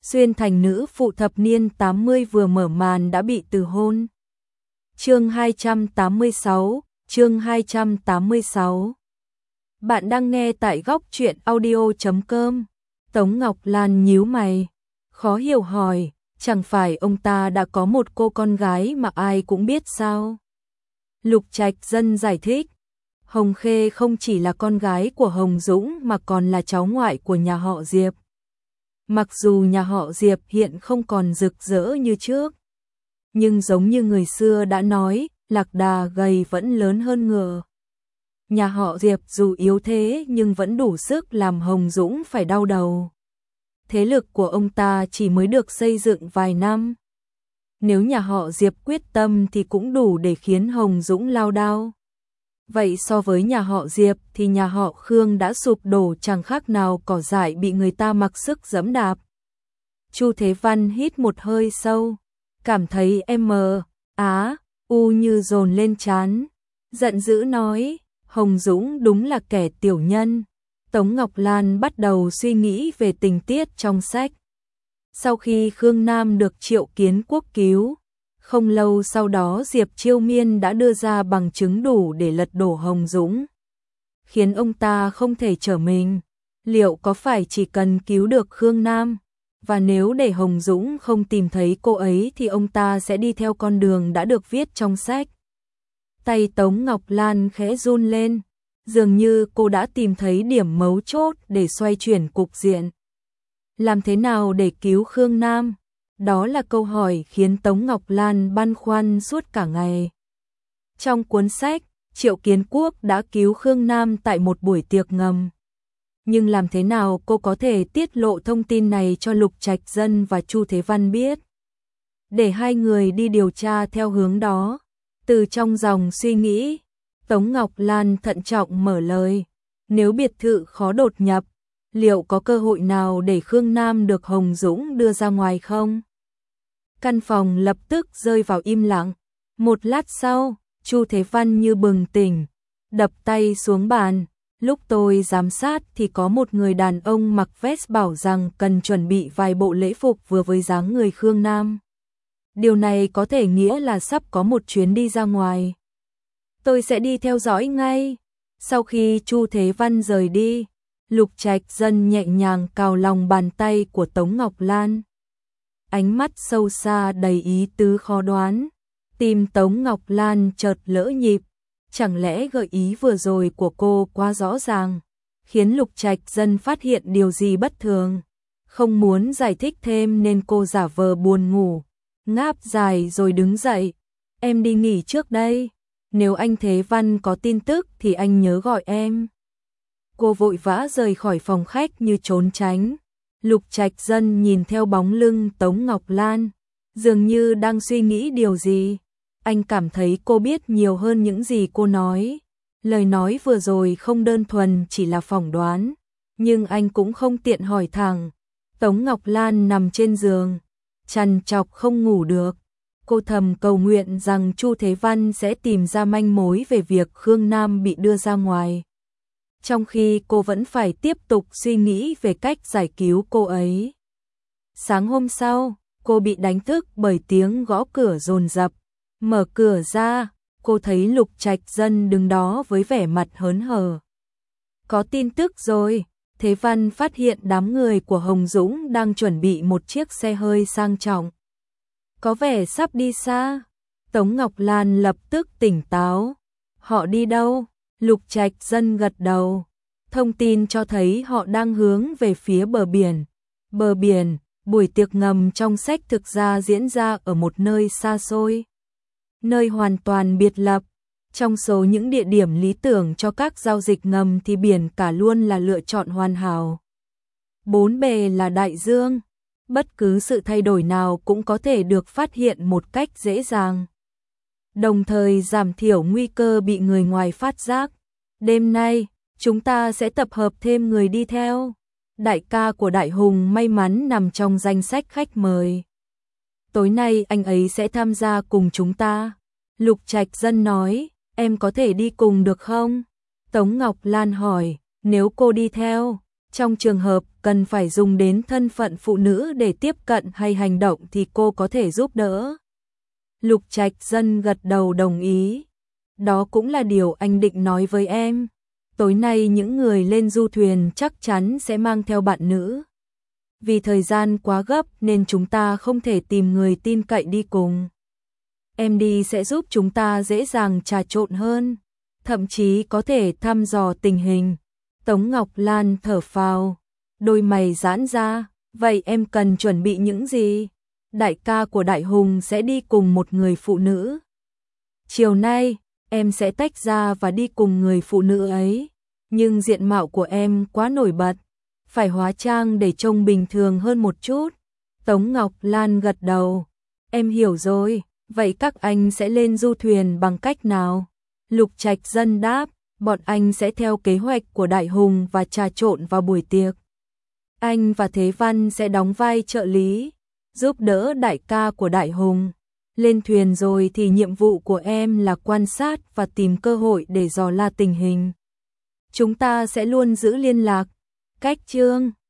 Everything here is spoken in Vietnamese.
Xuyên thành nữ phụ thập niên 80 vừa mở màn đã bị từ hôn. Chương 286, chương 286. Bạn đang nghe tại góc truyện audio.com. Tống Ngọc Lan nhíu mày, khó hiểu hỏi, chẳng phải ông ta đã có một cô con gái mà ai cũng biết sao? Lục Trạch Dân giải thích, Hồng Khê không chỉ là con gái của Hồng Dũng mà còn là cháu ngoại của nhà họ Diệp. Mặc dù nhà họ Diệp hiện không còn rực rỡ như trước, nhưng giống như người xưa đã nói, lạc đà gầy vẫn lớn hơn ngựa. Nhà họ Diệp dù yếu thế nhưng vẫn đủ sức làm Hồng Dũng phải đau đầu. Thế lực của ông ta chỉ mới được xây dựng vài năm. Nếu nhà họ Diệp quyết tâm thì cũng đủ để khiến Hồng Dũng lao đao. Vậy so với nhà họ Diệp thì nhà họ Khương đã sụp đổ chẳng khác nào cỏ dại bị người ta mặc sức giẫm đạp. Chu Thế Văn hít một hơi sâu, cảm thấy u như dồn lên trán, giận dữ nói, Hồng Dũng đúng là kẻ tiểu nhân. Tống Ngọc Lan bắt đầu suy nghĩ về tình tiết trong sách. Sau khi Khương Nam được Triệu Kiến Quốc cứu, không lâu sau đó Diệp Chiêu Miên đã đưa ra bằng chứng đủ để lật đổ Hồng Dũng, khiến ông ta không thể trở mình. Liệu có phải chỉ cần cứu được Khương Nam, và nếu để Hồng Dũng không tìm thấy cô ấy thì ông ta sẽ đi theo con đường đã được viết trong sách? Tay Tống Ngọc Lan khẽ run lên, dường như cô đã tìm thấy điểm mấu chốt để xoay chuyển cục diện. Làm thế nào để cứu Khương Nam? Đó là câu hỏi khiến Tống Ngọc Lan băn khoăn suốt cả ngày. Trong cuốn sách, Triệu Kiến Quốc đã cứu Khương Nam tại một buổi tiệc ngầm. Nhưng làm thế nào cô có thể tiết lộ thông tin này cho Lục Trạch Dân và Chu Thế Văn biết? Để hai người đi điều tra theo hướng đó. Từ trong dòng suy nghĩ, Tống Ngọc Lan thận trọng mở lời. Nếu biệt thự khó đột nhập, liệu có cơ hội nào để Khương Nam được Hồng Dũng đưa ra ngoài không? Căn phòng lập tức rơi vào im lặng. Một lát sau, Chu Thế Văn như bừng tỉnh, đập tay xuống bàn. Lúc tôi giám sát thì có một người đàn ông mặc vest bảo rằng cần chuẩn bị vài bộ lễ phục vừa với dáng người Khương Nam. Điều này có thể nghĩa là sắp có một chuyến đi ra ngoài. Tôi sẽ đi theo dõi ngay. Sau khi Chu Thế Văn rời đi, Lục Trạch Dân nhẹ nhàng cào lòng bàn tay của Tống Ngọc Lan. Ánh mắt sâu xa đầy ý tứ khó đoán. Tim Tống Ngọc Lan chợt lỡ nhịp. Chẳng lẽ gợi ý vừa rồi của cô quá rõ ràng, khiến Lục Trạch Dân phát hiện điều gì bất thường? Không muốn giải thích thêm nên cô giả vờ buồn ngủ, ngáp dài rồi đứng dậy. Em đi nghỉ trước đây. Nếu anh Thế Văn có tin tức thì anh nhớ gọi em. Cô vội vã rời khỏi phòng khách như trốn tránh. Lục Trạch Dân nhìn theo bóng lưng Tống Ngọc Lan, dường như đang suy nghĩ điều gì. Anh cảm thấy cô biết nhiều hơn những gì cô nói. Lời nói vừa rồi không đơn thuần chỉ là phỏng đoán, nhưng anh cũng không tiện hỏi thẳng. Tống Ngọc Lan nằm trên giường, trằn trọc không ngủ được. Cô thầm cầu nguyện rằng Chu Thế Văn sẽ tìm ra manh mối về việc Khương Nam bị đưa ra ngoài, trong khi cô vẫn phải tiếp tục suy nghĩ về cách giải cứu cô ấy. Sáng hôm sau, cô bị đánh thức bởi tiếng gõ cửa dồn dập. Mở cửa ra, cô thấy Lục Trạch Dân đứng đó với vẻ mặt hớn hở. Có tin tức rồi. Thế Văn phát hiện đám người của Hồng Dũng đang chuẩn bị một chiếc xe hơi sang trọng, có vẻ sắp đi xa. Tống Ngọc Lan lập tức tỉnh táo. Họ đi đâu? Lục Trạch Dân gật đầu. Thông tin cho thấy họ đang hướng về phía bờ biển. Bờ biển, buổi tiệc ngầm trong sách thực ra diễn ra ở một nơi xa xôi, nơi hoàn toàn biệt lập. Trong số những địa điểm lý tưởng cho các giao dịch ngầm thì biển cả luôn là lựa chọn hoàn hảo. Bốn bề là đại dương, bất cứ sự thay đổi nào cũng có thể được phát hiện một cách dễ dàng, đồng thời giảm thiểu nguy cơ bị người ngoài phát giác. Đêm nay, chúng ta sẽ tập hợp thêm người đi theo. Đại ca của Đại Hùng may mắn nằm trong danh sách khách mời. Tối nay anh ấy sẽ tham gia cùng chúng ta. Lục Trạch Dân nói, em có thể đi cùng được không? Tống Ngọc Lan hỏi, nếu cô đi theo, Trong trường hợp cần phải dùng đến thân phận phụ nữ để tiếp cận hay hành động thì cô có thể giúp đỡ. Lục Trạch Dân gật đầu đồng ý. Đó cũng là điều anh định nói với em. Tối nay những người lên du thuyền chắc chắn sẽ mang theo bạn nữ. Vì thời gian quá gấp nên chúng ta không thể tìm người tin cậy đi cùng. Em đi sẽ giúp chúng ta dễ dàng trà trộn hơn, thậm chí có thể thăm dò tình hình. Tống Ngọc Lan thở phào, đôi mày giãn ra, vậy em cần chuẩn bị những gì? Đại ca của Đại Hùng sẽ đi cùng một người phụ nữ. Chiều nay, em sẽ tách ra và đi cùng người phụ nữ ấy, nhưng diện mạo của em quá nổi bật, phải hóa trang để trông bình thường hơn một chút. Tống Ngọc Lan gật đầu, em hiểu rồi, vậy các anh sẽ lên du thuyền bằng cách nào? Lục Trạch Dân đáp, bọn anh sẽ theo kế hoạch của Đại Hùng và trà trộn vào buổi tiệc. Anh và Thế Văn sẽ đóng vai trợ lý, giúp đỡ đại ca của Đại Hùng. Lên thuyền rồi thì nhiệm vụ của em là quan sát và tìm cơ hội để dò la tình hình. Chúng ta sẽ luôn giữ liên lạc. Cách chương